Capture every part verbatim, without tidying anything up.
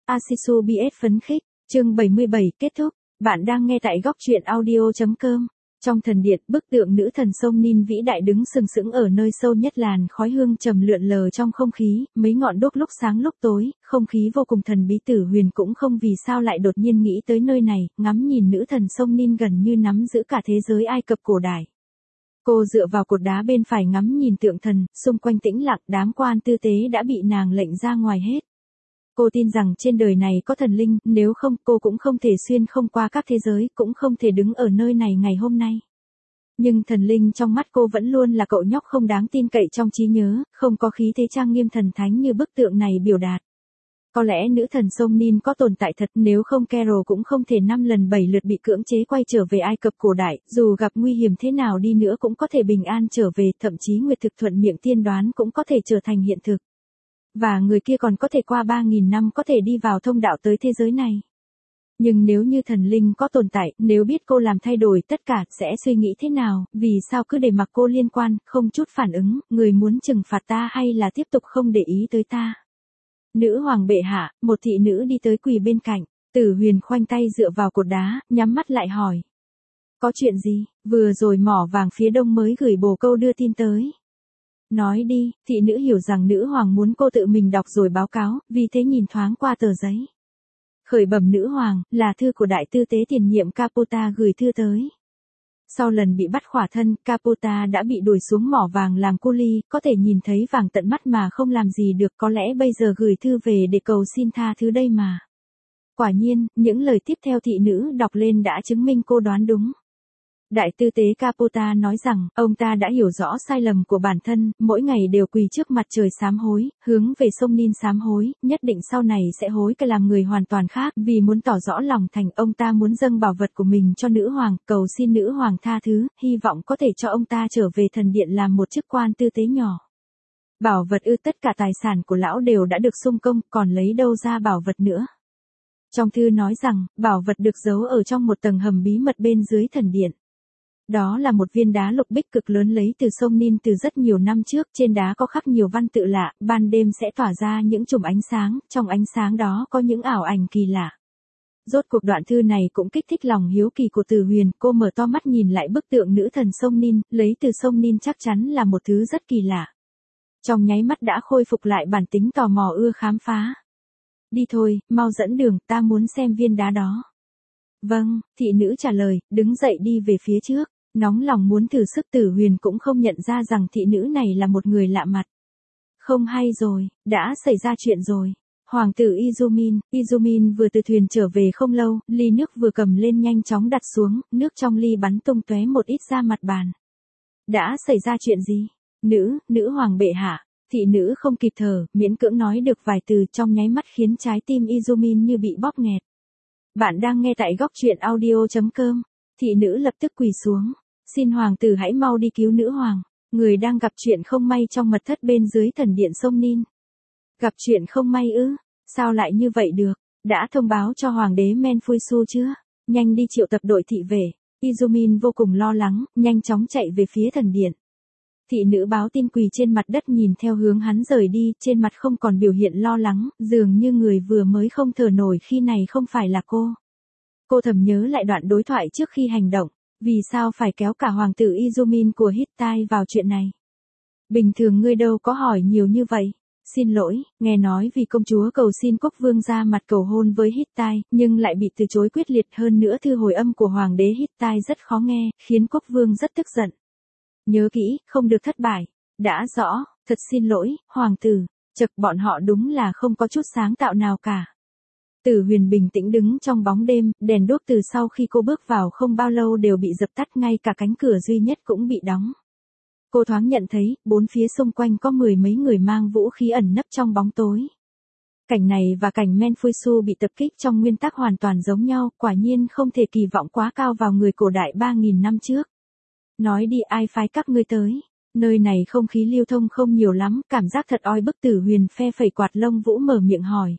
Asisu bê ét phấn khích, chương bảy mươi bảy kết thúc. Bạn đang nghe tại góc truyện audio.com. Trong thần điện, bức tượng nữ thần sông Nin vĩ đại đứng sừng sững ở nơi sâu nhất, làn khói hương trầm lượn lờ trong không khí, mấy ngọn đuốc lúc sáng lúc tối, không khí vô cùng thần bí. Tử Huyền cũng không vì sao lại đột nhiên nghĩ tới nơi này, ngắm nhìn nữ thần sông Nin gần như nắm giữ cả thế giới Ai Cập cổ đại. Cô dựa vào cột đá bên phải ngắm nhìn tượng thần, xung quanh tĩnh lặng, đám quan tư tế đã bị nàng lệnh ra ngoài hết. Cô tin rằng trên đời này có thần linh, nếu không cô cũng không thể xuyên không qua các thế giới, cũng không thể đứng ở nơi này ngày hôm nay. Nhưng thần linh trong mắt cô vẫn luôn là cậu nhóc không đáng tin cậy trong trí nhớ, không có khí thế trang nghiêm thần thánh như bức tượng này biểu đạt. Có lẽ nữ thần sông Nin có tồn tại thật, nếu không Carol cũng không thể năm lần bảy lượt bị cưỡng chế quay trở về Ai Cập cổ đại, dù gặp nguy hiểm thế nào đi nữa cũng có thể bình an trở về, thậm chí Nguyệt Thực thuận miệng tiên đoán cũng có thể trở thành hiện thực. Và người kia còn có thể qua ba nghìn năm có thể đi vào thông đạo tới thế giới này. Nhưng nếu như thần linh có tồn tại, nếu biết cô làm thay đổi tất cả, sẽ suy nghĩ thế nào, vì sao cứ để mặc cô liên quan, không chút phản ứng, người muốn trừng phạt ta hay là tiếp tục không để ý tới ta? Nữ hoàng bệ hạ, một thị nữ đi tới quỳ bên cạnh, Tử Huyền khoanh tay dựa vào cột đá, nhắm mắt lại hỏi. Có chuyện gì? Vừa rồi mỏ vàng phía đông mới gửi bồ câu đưa tin tới. Nói đi. Thị nữ hiểu rằng nữ hoàng muốn cô tự mình đọc rồi báo cáo, vì thế nhìn thoáng qua tờ giấy. Khởi bẩm nữ hoàng, là thư của đại tư tế tiền nhiệm Capota gửi thư tới. Sau lần bị bắt khỏa thân, Capota đã bị đuổi xuống mỏ vàng làm cu li, có thể nhìn thấy vàng tận mắt mà không làm gì được, có lẽ bây giờ gửi thư về để cầu xin tha thứ đây mà. Quả nhiên, những lời tiếp theo thị nữ đọc lên đã chứng minh cô đoán đúng. Đại tư tế Capota nói rằng, ông ta đã hiểu rõ sai lầm của bản thân, mỗi ngày đều quỳ trước mặt trời sám hối, hướng về sông Nin sám hối, nhất định sau này sẽ hối cải làm người hoàn toàn khác, vì muốn tỏ rõ lòng thành, ông ta muốn dâng bảo vật của mình cho nữ hoàng, cầu xin nữ hoàng tha thứ, hy vọng có thể cho ông ta trở về thần điện làm một chức quan tư tế nhỏ. Bảo vật ư? Tất cả tài sản của lão đều đã được sung công, còn lấy đâu ra bảo vật nữa? Trong thư nói rằng, bảo vật được giấu ở trong một tầng hầm bí mật bên dưới thần điện. Đó là một viên đá lục bích cực lớn lấy từ sông Nin từ rất nhiều năm trước, trên đá có khắc nhiều văn tự lạ, ban đêm sẽ tỏa ra những chùm ánh sáng, trong ánh sáng đó có những ảo ảnh kỳ lạ. Rốt cuộc đoạn thư này cũng kích thích lòng hiếu kỳ của Tử Huyền, cô mở to mắt nhìn lại bức tượng nữ thần sông Nin, lấy từ sông Nin chắc chắn là một thứ rất kỳ lạ. Trong nháy mắt đã khôi phục lại bản tính tò mò ưa khám phá. Đi thôi, mau dẫn đường, ta muốn xem viên đá đó. Vâng, thị nữ trả lời, đứng dậy đi về phía trước. Nóng lòng muốn thử sức. Tử Huyền cũng không nhận ra rằng thị nữ này là một người lạ mặt. Không hay rồi, đã xảy ra chuyện rồi. Hoàng tử Izumin, Izumin vừa từ thuyền trở về không lâu, ly nước vừa cầm lên nhanh chóng đặt xuống, nước trong ly bắn tung tóe một ít ra mặt bàn. Đã xảy ra chuyện gì? Nữ, nữ hoàng bệ hạ. Thị nữ không kịp thở, miễn cưỡng nói được vài từ, trong nháy mắt khiến trái tim Izumin như bị bóp nghẹt. Bạn đang nghe tại góc truyện audio.com. Thị nữ lập tức quỳ xuống. Xin hoàng tử hãy mau đi cứu nữ hoàng. Người đang gặp chuyện không may trong mật thất bên dưới thần điện sông Nin. Gặp chuyện không may ư? Sao lại như vậy được? Đã thông báo cho hoàng đế Menfuisu chưa? Nhanh đi triệu tập đội thị vệ. Izumin vô cùng lo lắng, nhanh chóng chạy về phía thần điện. Thị nữ báo tin quỳ trên mặt đất nhìn theo hướng hắn rời đi, trên mặt không còn biểu hiện lo lắng, dường như người vừa mới không thở nổi khi này không phải là cô. Cô thầm nhớ lại đoạn đối thoại trước khi hành động, vì sao phải kéo cả hoàng tử Izumin của Hittite vào chuyện này? Bình thường ngươi đâu có hỏi nhiều như vậy. Xin lỗi, nghe nói vì công chúa cầu xin quốc vương ra mặt cầu hôn với Hittite, nhưng lại bị từ chối quyết liệt, hơn nữa thư hồi âm của hoàng đế Hittite rất khó nghe, khiến quốc vương rất tức giận. Nhớ kỹ, không được thất bại. Đã rõ, thật xin lỗi, hoàng tử. Chật, bọn họ đúng là không có chút sáng tạo nào cả. Tử Huyền bình tĩnh đứng trong bóng đêm, đèn đuốc từ sau khi cô bước vào không bao lâu đều bị dập tắt, ngay cả cánh cửa duy nhất cũng bị đóng. Cô thoáng nhận thấy, bốn phía xung quanh có mười mấy người mang vũ khí ẩn nấp trong bóng tối. Cảnh này và cảnh Menfuisu bị tập kích trong nguyên tắc hoàn toàn giống nhau, quả nhiên không thể kỳ vọng quá cao vào người cổ đại ba nghìn năm trước. Nói đi, ai phái các ngươi tới? Nơi này không khí lưu thông không nhiều lắm, cảm giác thật oi bức. Tử Huyền phe phẩy quạt lông vũ mở miệng hỏi.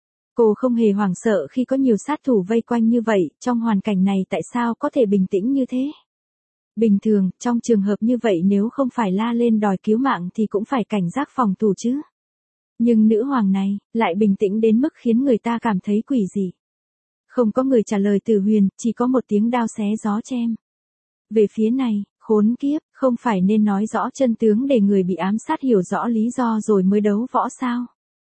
Cô không hề hoảng sợ khi có nhiều sát thủ vây quanh như vậy, trong hoàn cảnh này tại sao có thể bình tĩnh như thế? Bình thường, trong trường hợp như vậy nếu không phải la lên đòi cứu mạng thì cũng phải cảnh giác phòng thủ chứ. Nhưng nữ hoàng này, lại bình tĩnh đến mức khiến người ta cảm thấy quỷ dị. Không có người trả lời Tử Huyền, chỉ có một tiếng đao xé gió chém. Về phía này, khốn kiếp, không phải nên nói rõ chân tướng để người bị ám sát hiểu rõ lý do rồi mới đấu võ sao?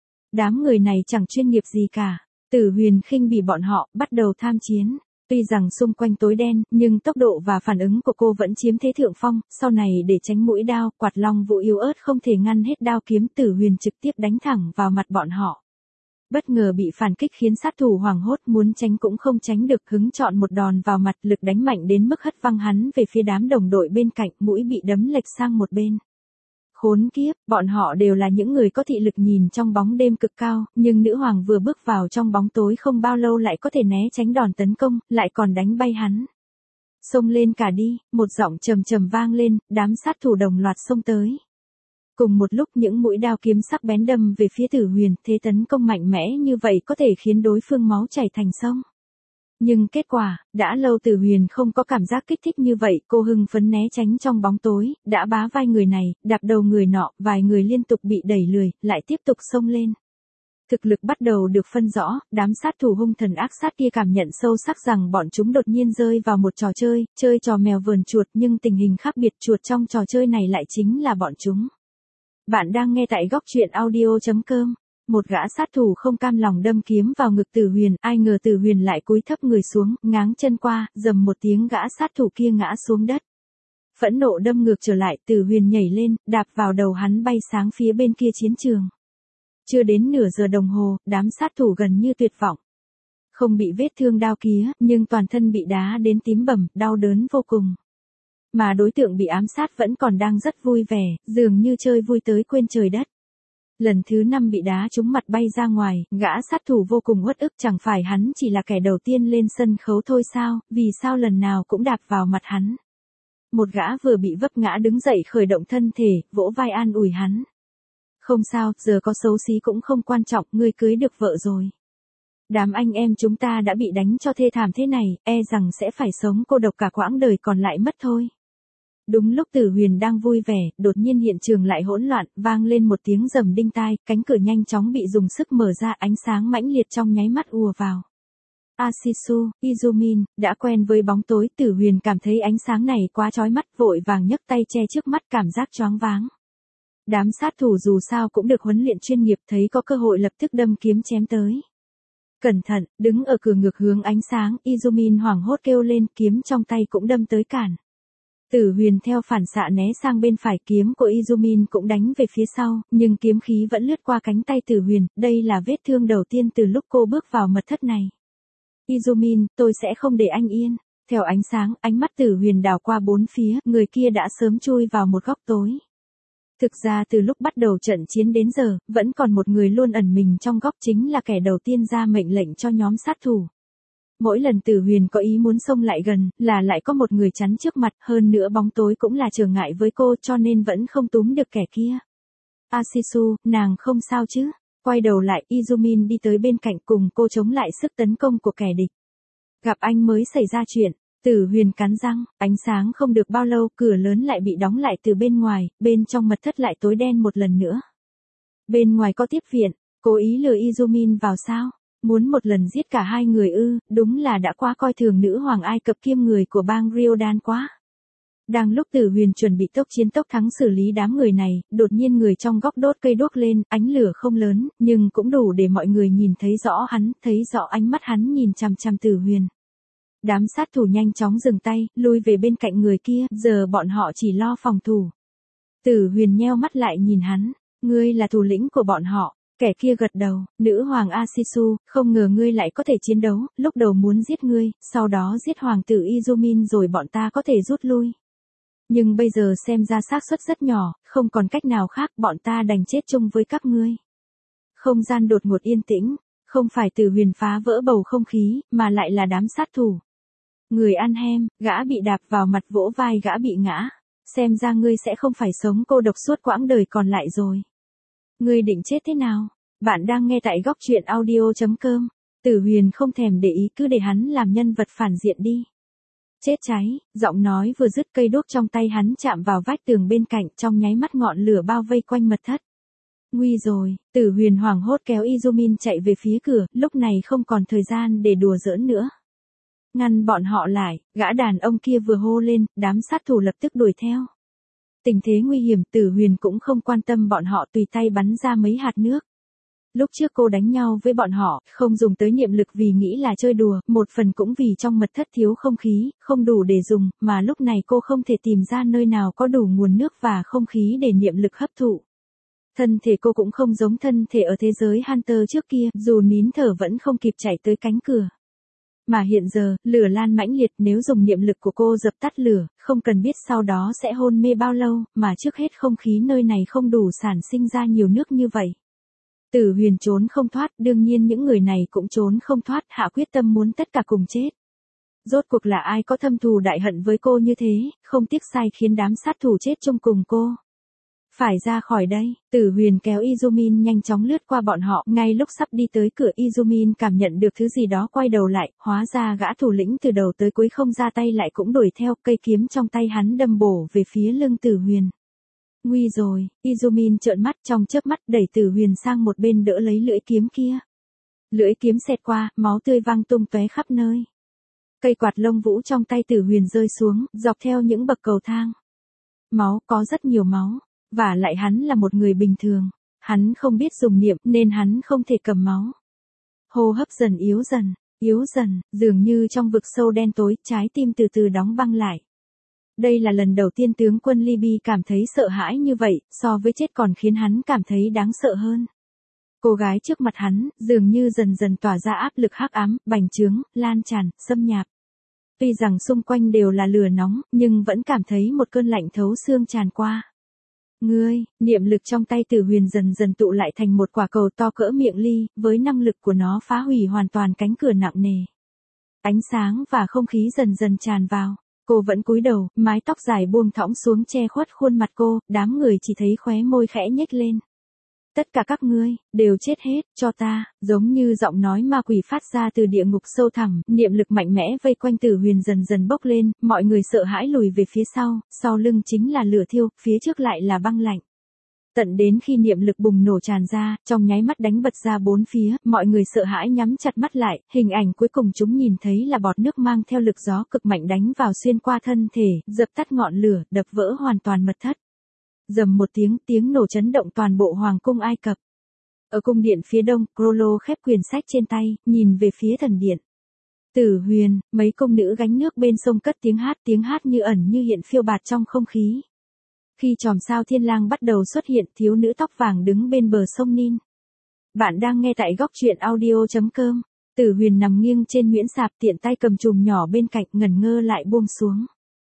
Đám người này chẳng chuyên nghiệp gì cả. Tử Huyền khinh bỉ bọn họ, bắt đầu tham chiến. Tuy rằng xung quanh tối đen, nhưng tốc độ và phản ứng của cô vẫn chiếm thế thượng phong, sau này để tránh mũi đao, quạt long vũ yếu ớt không thể ngăn hết đao kiếm Tử Huyền trực tiếp đánh thẳng vào mặt bọn họ. Bất ngờ bị phản kích khiến sát thủ hoảng hốt, muốn tránh cũng không tránh được, hứng chọn một đòn vào mặt, lực đánh mạnh đến mức hất văng hắn về phía đám đồng đội bên cạnh, mũi bị đấm lệch sang một bên. Khốn kiếp, bọn họ đều là những người có thị lực nhìn trong bóng đêm cực cao, nhưng nữ hoàng vừa bước vào trong bóng tối không bao lâu lại có thể né tránh đòn tấn công, lại còn đánh bay hắn. Xông lên cả đi, một giọng trầm trầm vang lên, đám sát thủ đồng loạt xông tới. Cùng một lúc những mũi đao kiếm sắc bén đâm về phía Tử Huyền, thế tấn công mạnh mẽ như vậy có thể khiến đối phương máu chảy thành sông. Nhưng kết quả, đã lâu Tử Huyền không có cảm giác kích thích như vậy, cô hưng phấn né tránh trong bóng tối, đã bá vai người này, đạp đầu người nọ, vài người liên tục bị đẩy lười, lại tiếp tục xông lên. Thực lực bắt đầu được phân rõ, đám sát thủ hung thần ác sát kia cảm nhận sâu sắc rằng bọn chúng đột nhiên rơi vào một trò chơi, chơi trò mèo vờn chuột, nhưng tình hình khác biệt, chuột trong trò chơi này lại chính là bọn chúng. Bạn đang nghe tại góc truyện audio chấm com. Một gã sát thủ không cam lòng đâm kiếm vào ngực Tử Huyền, ai ngờ Tử Huyền lại cúi thấp người xuống, ngáng chân qua, dầm một tiếng gã sát thủ kia ngã xuống đất. Phẫn nộ đâm ngược trở lại, Tử Huyền nhảy lên, đạp vào đầu hắn bay sáng phía bên kia chiến trường. Chưa đến nửa giờ đồng hồ, đám sát thủ gần như tuyệt vọng. Không bị vết thương đao kía, nhưng toàn thân bị đá đến tím bầm, đau đớn vô cùng. Mà đối tượng bị ám sát vẫn còn đang rất vui vẻ, dường như chơi vui tới quên trời đất. Lần thứ năm bị đá trúng mặt bay ra ngoài, gã sát thủ vô cùng uất ức, chẳng phải hắn chỉ là kẻ đầu tiên lên sân khấu thôi sao, vì sao lần nào cũng đạp vào mặt hắn. Một gã vừa bị vấp ngã đứng dậy khởi động thân thể, vỗ vai an ủi hắn. Không sao, giờ có xấu xí cũng không quan trọng, ngươi cưới được vợ rồi. Đám anh em chúng ta đã bị đánh cho thê thảm thế này, e rằng sẽ phải sống cô độc cả quãng đời còn lại mất thôi. Đúng lúc Tử Huyền đang vui vẻ, đột nhiên hiện trường lại hỗn loạn, vang lên một tiếng rầm đinh tai, cánh cửa nhanh chóng bị dùng sức mở ra, ánh sáng mãnh liệt trong nháy mắt ùa vào. Asisu, Izumin, đã quen với bóng tối, Tử Huyền cảm thấy ánh sáng này quá chói mắt, vội vàng nhấc tay che trước mắt, cảm giác choáng váng. Đám sát thủ dù sao cũng được huấn luyện chuyên nghiệp, thấy có cơ hội lập tức đâm kiếm chém tới. Cẩn thận, đứng ở cửa ngược hướng ánh sáng, Izumin hoảng hốt kêu lên, kiếm trong tay cũng đâm tới cản. Tử Huyền theo phản xạ né sang bên phải, kiếm của Izumin cũng đánh về phía sau, nhưng kiếm khí vẫn lướt qua cánh tay Tử Huyền, đây là vết thương đầu tiên từ lúc cô bước vào mật thất này. Izumin, tôi sẽ không để anh yên. Theo ánh sáng, ánh mắt Tử Huyền đảo qua bốn phía, người kia đã sớm chui vào một góc tối. Thực ra từ lúc bắt đầu trận chiến đến giờ, vẫn còn một người luôn ẩn mình trong góc, chính là kẻ đầu tiên ra mệnh lệnh cho nhóm sát thủ. Mỗi lần Tử Huyền có ý muốn xông lại gần, là lại có một người chắn trước mặt, hơn nữa bóng tối cũng là trở ngại với cô, cho nên vẫn không túm được kẻ kia. Asisu, nàng không sao chứ? Quay đầu lại, Izumin đi tới bên cạnh cùng cô chống lại sức tấn công của kẻ địch. Gặp anh mới xảy ra chuyện. Tử Huyền cắn răng, ánh sáng không được bao lâu, cửa lớn lại bị đóng lại từ bên ngoài, bên trong mật thất lại tối đen một lần nữa. Bên ngoài có tiếp viện, cố ý lừa Izumin vào sao? Muốn một lần giết cả hai người ư, đúng là đã quá coi thường nữ hoàng Ai Cập kiêm người của bang Riodan quá. Đang lúc Tử Huyền chuẩn bị tốc chiến tốc thắng xử lý đám người này, đột nhiên người trong góc đốt cây đuốc lên, ánh lửa không lớn, nhưng cũng đủ để mọi người nhìn thấy rõ hắn, thấy rõ ánh mắt hắn nhìn chằm chằm Tử Huyền. Đám sát thủ nhanh chóng dừng tay, lui về bên cạnh người kia, giờ bọn họ chỉ lo phòng thủ. Tử Huyền nheo mắt lại nhìn hắn, ngươi là thủ lĩnh của bọn họ. Kẻ kia gật đầu, nữ hoàng Asisu, không ngờ ngươi lại có thể chiến đấu, lúc đầu muốn giết ngươi, sau đó giết hoàng tử Izumin rồi bọn ta có thể rút lui. Nhưng bây giờ xem ra xác suất rất nhỏ, không còn cách nào khác, bọn ta đành chết chung với các ngươi. Không gian đột ngột yên tĩnh, không phải Tử Huyền phá vỡ bầu không khí, mà lại là đám sát thủ. Người ăn hem, gã bị đạp vào mặt vỗ vai gã bị ngã. Xem ra ngươi sẽ không phải sống cô độc suốt quãng đời còn lại rồi. Ngươi định chết thế nào? Bạn đang nghe tại góc truyện audio chấm com. Tử Huyền không thèm để ý, cứ để hắn làm nhân vật phản diện đi. Chết cháy, giọng nói vừa dứt, cây đuốc trong tay hắn chạm vào vách tường bên cạnh, trong nháy mắt ngọn lửa bao vây quanh mật thất. Nguy rồi, Tử Huyền hoảng hốt kéo Izumin chạy về phía cửa, lúc này không còn thời gian để đùa giỡn nữa. Ngăn bọn họ lại, gã đàn ông kia vừa hô lên, đám sát thủ lập tức đuổi theo. Tình thế nguy hiểm, Tử Huyền cũng không quan tâm bọn họ, tùy tay bắn ra mấy hạt nước. Lúc trước cô đánh nhau với bọn họ, không dùng tới niệm lực vì nghĩ là chơi đùa, một phần cũng vì trong mật thất thiếu không khí, không đủ để dùng, mà lúc này cô không thể tìm ra nơi nào có đủ nguồn nước và không khí để niệm lực hấp thụ. Thân thể cô cũng không giống thân thể ở thế giới Hunter trước kia, dù nín thở vẫn không kịp chạy tới cánh cửa. Mà hiện giờ, lửa lan mãnh liệt, nếu dùng niệm lực của cô dập tắt lửa, không cần biết sau đó sẽ hôn mê bao lâu, mà trước hết không khí nơi này không đủ sản sinh ra nhiều nước như vậy. Tử Huyền trốn không thoát, đương nhiên những người này cũng trốn không thoát, hạ quyết tâm muốn tất cả cùng chết. Rốt cuộc là ai có thâm thù đại hận với cô như thế, không tiếc sai khiến đám sát thủ chết chung cùng cô. Phải ra khỏi đây, Tử Huyền kéo Izumin nhanh chóng lướt qua bọn họ, ngay lúc sắp đi tới cửa Izumin cảm nhận được thứ gì đó quay đầu lại, hóa ra gã thủ lĩnh từ đầu tới cuối không ra tay lại cũng đuổi theo, cây kiếm trong tay hắn đâm bổ về phía lưng Tử Huyền. Nguy rồi, Izumin trợn mắt, trong chớp mắt đẩy Tử Huyền sang một bên đỡ lấy lưỡi kiếm kia. Lưỡi kiếm xẹt qua, máu tươi văng tung tóe khắp nơi. Cây quạt lông vũ trong tay Tử Huyền rơi xuống, dọc theo những bậc cầu thang. Máu, có rất nhiều máu. Và lại hắn là một người bình thường, hắn không biết dùng niệm nên hắn không thể cầm máu. Hô hấp dần yếu dần, yếu dần, dường như trong vực sâu đen tối, trái tim từ từ đóng băng lại. Đây là lần đầu tiên tướng quân Libby cảm thấy sợ hãi như vậy, so với chết còn khiến hắn cảm thấy đáng sợ hơn. Cô gái trước mặt hắn, dường như dần dần tỏa ra áp lực hắc ám, bành trướng, lan tràn, xâm nhập. Tuy rằng xung quanh đều là lửa nóng, nhưng vẫn cảm thấy một cơn lạnh thấu xương tràn qua. Ngươi, niệm lực trong tay Tử Huyền dần dần tụ lại thành một quả cầu to cỡ miệng ly, với năng lực của nó phá hủy hoàn toàn cánh cửa nặng nề. Ánh sáng và không khí dần dần tràn vào. Cô vẫn cúi đầu, mái tóc dài buông thõng xuống che khuất khuôn mặt cô, đám người chỉ thấy khóe môi khẽ nhếch lên. Tất cả các ngươi, đều chết hết, cho ta, giống như giọng nói ma quỷ phát ra từ địa ngục sâu thẳm, niệm lực mạnh mẽ vây quanh Tử Huyền dần dần bốc lên, mọi người sợ hãi lùi về phía sau, sau lưng chính là lửa thiêu, phía trước lại là băng lạnh. Tận đến khi niệm lực bùng nổ tràn ra, trong nháy mắt đánh bật ra bốn phía, mọi người sợ hãi nhắm chặt mắt lại, hình ảnh cuối cùng chúng nhìn thấy là bọt nước mang theo lực gió cực mạnh đánh vào xuyên qua thân thể, dập tắt ngọn lửa, đập vỡ hoàn toàn mật thất. Rầm một tiếng, tiếng nổ chấn động toàn bộ hoàng cung Ai Cập. Ở cung điện phía đông, Crollo khép quyển sách trên tay, nhìn về phía thần điện. Tử Huyền, mấy công nữ gánh nước bên sông cất tiếng hát, tiếng hát như ẩn như hiện phiêu bạt trong không khí. Khi chòm sao thiên lang bắt đầu xuất hiện, thiếu nữ tóc vàng đứng bên bờ sông Nin. Bạn đang nghe tại góc truyện audio chấm com. Tử Huyền nằm nghiêng trên nguyễn sạp, tiện tay cầm chùm nhỏ bên cạnh, ngẩn ngơ lại buông xuống.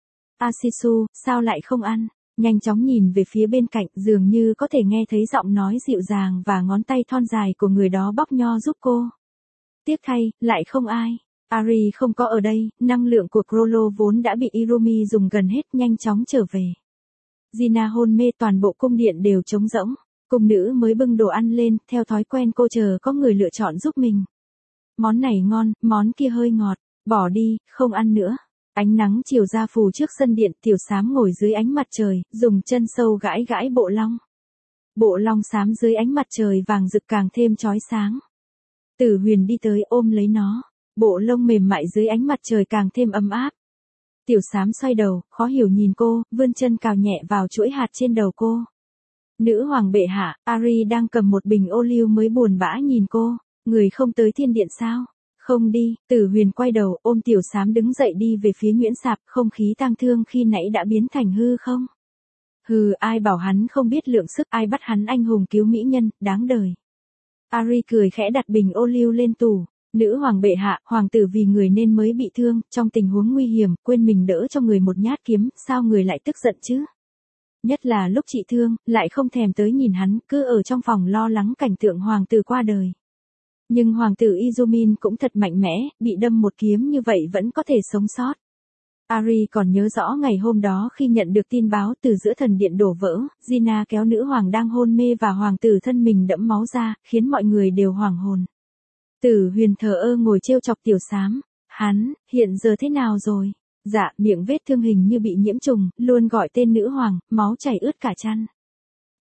Asisu, sao lại không ăn? Nhanh chóng nhìn về phía bên cạnh, dường như có thể nghe thấy giọng nói dịu dàng và ngón tay thon dài của người đó bóc nho giúp cô. Tiếc thay, lại không ai. Ari không có ở đây, năng lượng của Crollo vốn đã bị Irumi dùng gần hết, nhanh chóng trở về. Gina hôn mê, toàn bộ cung điện đều trống rỗng. Cung nữ mới bưng đồ ăn lên, theo thói quen cô chờ có người lựa chọn giúp mình. Món này ngon, món kia hơi ngọt, bỏ đi, không ăn nữa. Ánh nắng chiều ra phù trước sân điện, Tiểu Xám ngồi dưới ánh mặt trời, dùng chân sâu gãi gãi bộ long. Bộ long xám dưới ánh mặt trời vàng rực càng thêm chói sáng. Tử Huyền đi tới ôm lấy nó, bộ lông mềm mại dưới ánh mặt trời càng thêm ấm áp. Tiểu Xám xoay đầu, khó hiểu nhìn cô, vươn chân cào nhẹ vào chuỗi hạt trên đầu cô. Nữ hoàng bệ hạ, Ari đang cầm một bình ô liu mới buồn bã nhìn cô, người không tới thiên điện sao? Không đi, Tử Huyền quay đầu, ôm Tiểu Xám đứng dậy đi về phía nguyễn sạp, không khí tang thương khi nãy đã biến thành hư không? Hừ, ai bảo hắn không biết lượng sức, ai bắt hắn anh hùng cứu mỹ nhân, đáng đời. Ari cười khẽ đặt bình ô liu lên tủ. Nữ hoàng bệ hạ, hoàng tử vì người nên mới bị thương, trong tình huống nguy hiểm, quên mình đỡ cho người một nhát kiếm, sao người lại tức giận chứ? Nhất là lúc chị thương, lại không thèm tới nhìn hắn, cứ ở trong phòng lo lắng cảnh tượng hoàng tử qua đời. Nhưng hoàng tử Izumin cũng thật mạnh mẽ, bị đâm một kiếm như vậy vẫn có thể sống sót. Ari còn nhớ rõ ngày hôm đó khi nhận được tin báo từ giữa thần điện đổ vỡ, Gina kéo nữ hoàng đang hôn mê và hoàng tử thân mình đẫm máu ra, khiến mọi người đều hoảng hồn. Tử Huyền thờ ơ ngồi trêu chọc Tiểu Xám, hắn, hiện giờ thế nào rồi? Dạ, miệng vết thương hình như bị nhiễm trùng, luôn gọi tên nữ hoàng, máu chảy ướt cả chăn.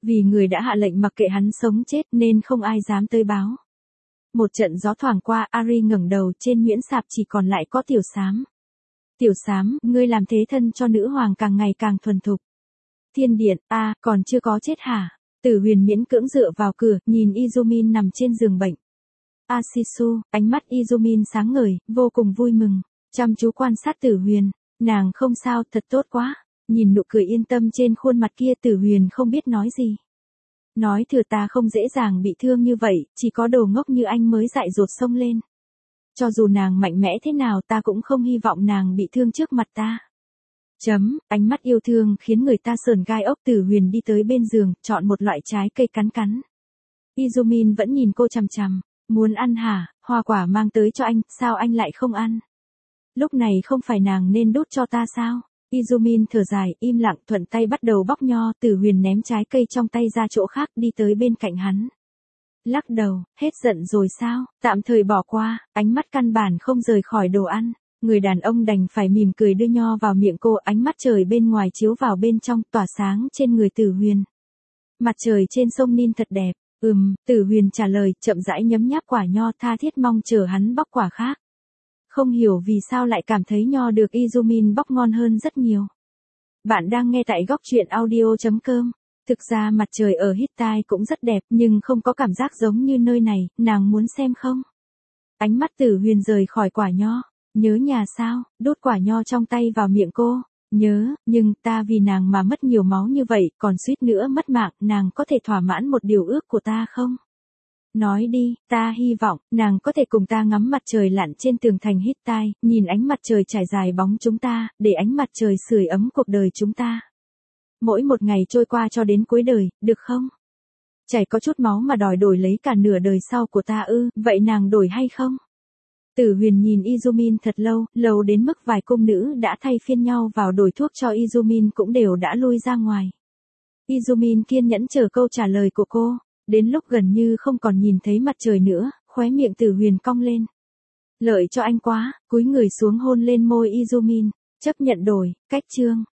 Vì người đã hạ lệnh mặc kệ hắn sống chết nên không ai dám tới báo. Một trận gió thoảng qua, Ari ngẩng đầu, trên nhuyễn sạp chỉ còn lại có Tiểu Sám. Tiểu Sám, ngươi làm thế thân cho nữ hoàng càng ngày càng thuần thục. Thiên điện, a, à, còn chưa có chết hả? Tử Huyền miễn cưỡng dựa vào cửa, nhìn Izumin nằm trên giường bệnh. Asisu, ánh mắt Izumin sáng ngời, vô cùng vui mừng, chăm chú quan sát Tử Huyền. Nàng không sao, thật tốt quá. Nhìn nụ cười yên tâm trên khuôn mặt kia, Tử Huyền không biết nói gì. Nói thừa ta không dễ dàng bị thương như vậy, chỉ có đồ ngốc như anh mới dại dột xông lên. Cho dù nàng mạnh mẽ thế nào ta cũng không hy vọng nàng bị thương trước mặt ta. Chấm, ánh mắt yêu thương khiến người ta sờn gai ốc. Tử Huyền đi tới bên giường, chọn một loại trái cây cắn cắn. Izumin vẫn nhìn cô chằm chằm. Muốn ăn hả, hoa quả mang tới cho anh, sao anh lại không ăn? Lúc này không phải nàng nên đút cho ta sao? Izumin thở dài, im lặng, thuận tay bắt đầu bóc nho. Tử Huyền ném trái cây trong tay ra chỗ khác, đi tới bên cạnh hắn. Lắc đầu, hết giận rồi sao? Tạm thời bỏ qua, ánh mắt căn bản không rời khỏi đồ ăn. Người đàn ông đành phải mỉm cười đưa nho vào miệng cô, ánh mắt trời bên ngoài chiếu vào bên trong, tỏa sáng trên người Tử Huyền. Mặt trời trên sông Nin thật đẹp. Ừm, Tử Huyền trả lời, chậm rãi nhấm nháp quả nho, tha thiết mong chờ hắn bóc quả khác. Không hiểu vì sao lại cảm thấy nho được Izumin bóc ngon hơn rất nhiều. Bạn đang nghe tại góc truyện audio chấm com. Thực ra mặt trời ở Hittite cũng rất đẹp nhưng không có cảm giác giống như nơi này, nàng muốn xem không? Ánh mắt Tử Huyền rời khỏi quả nho. Nhớ nhà sao? Đút quả nho trong tay vào miệng cô. Nhớ, nhưng ta vì nàng mà mất nhiều máu như vậy, còn suýt nữa mất mạng, nàng có thể thỏa mãn một điều ước của ta không? Nói đi, ta hy vọng, nàng có thể cùng ta ngắm mặt trời lặn trên tường thành Hittite, nhìn ánh mặt trời trải dài bóng chúng ta, để ánh mặt trời sưởi ấm cuộc đời chúng ta. Mỗi một ngày trôi qua cho đến cuối đời, được không? Chảy có chút máu mà đòi đổi lấy cả nửa đời sau của ta ư, vậy nàng đổi hay không? Tử Huyền nhìn Izumin thật lâu, lâu đến mức vài cung nữ đã thay phiên nhau vào đổi thuốc cho Izumin cũng đều đã lui ra ngoài. Izumin kiên nhẫn chờ câu trả lời của cô, đến lúc gần như không còn nhìn thấy mặt trời nữa, khóe miệng Tử Huyền cong lên. Lợi cho anh quá, cúi người xuống hôn lên môi Izumin, chấp nhận đổi, cách chương.